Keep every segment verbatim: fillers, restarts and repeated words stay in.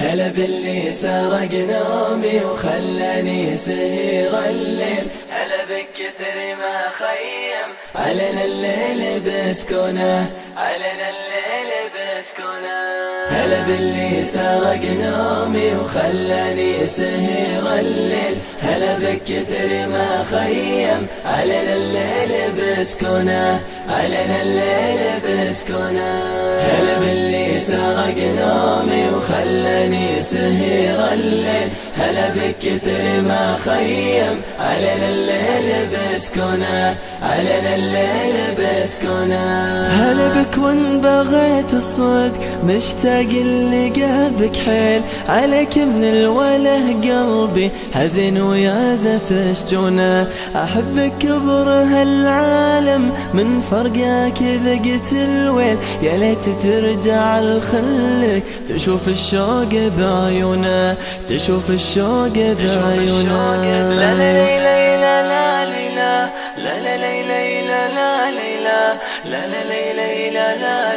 هلا باللي سرق نومي وخلاني سهير الليل، هلا بكثر ما خيم علينا الليل بسكونه، علينا الليل بسكونه. هلا باللي سرق نومي وخلاني سهير الليل، هلا بكثر ما خيم علينا الليل بسكونه، علينا الليل بسكونه. هلا باللي سرق نومي وخلاني سهير الليل، هلا بكثر ما خيم علينا الليل بسكونه، علينا الليل بسكونه. هلا بك وان بغيت الصدق مشتاق لقابك حيل، عليك من الوله قلبي حزين ويا زف شجونه، احبك كبر هالعالم من فرقك ذقت الويل، يا ليت ترجع لخلك تشوف الشوق بعيونه، تشوف الشوق بعيونه. لا لا لا لا لا لا لا لا لا لا لا لا لا لا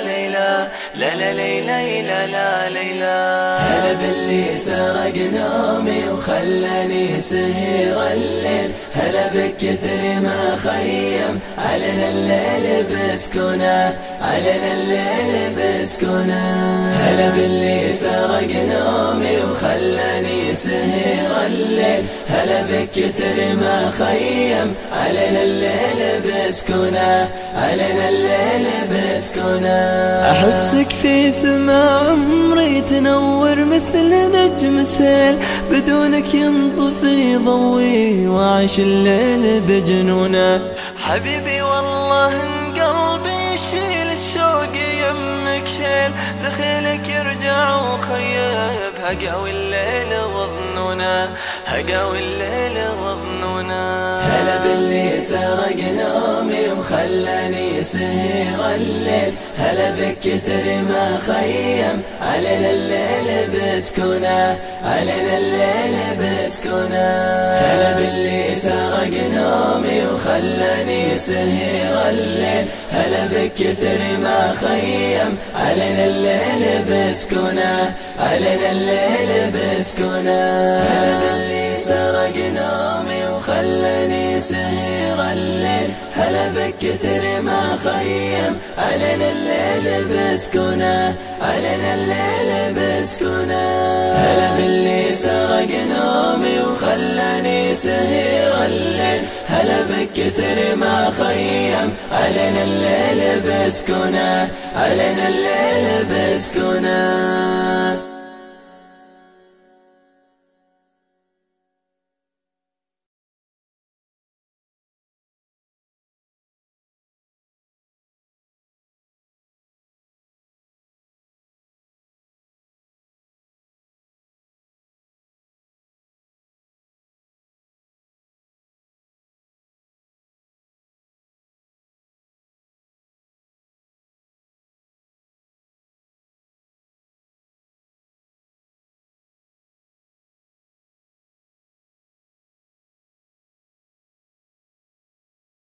لا لا لا لا. هلا باللي سرق نومي وخلاني سهير الليل، هلا بكثر ما خيم علينا الليل بسكونه، علينا الليل بسكونه. هلا باللي سرق نومي وخلاني سهير الليل، هلا بكثر ما خيم علينا الليل بسكونه، علينا الليل بسكونه. احسك في سما عمري تنور مثل نجم سيل، بدونك ينطفي ضوي واعيش الليل بجنونه. حبيبي والله ان قلبي يشيل الشوق يمك شيل، دخيلك يرجع وخيب هقاوي الليل وظنونه، هقاوي الليل وظنونه. هلا باللي سرق نومي وخلاني سهير الليل، هلا بكثر ما خيم علينا الليل بسكونه، علينا الليل بسكونه. هلا باللي سرق نومي وخلاني سهير الليل، هلا بكثر ما خيم علينا الليل بسكونه، علينا الليل بسكونه. هلا باللي سرق نومي وخلاني سهير الليل، هلا بكثر ما خيم علينا الليل بسكونه، علينا الليل بسكونه. هلا باللي سرق نومي وخلاني سهير الليل، هلا بكثر ما خيم علينا الليل بسكونه، علينا الليل بسكونه.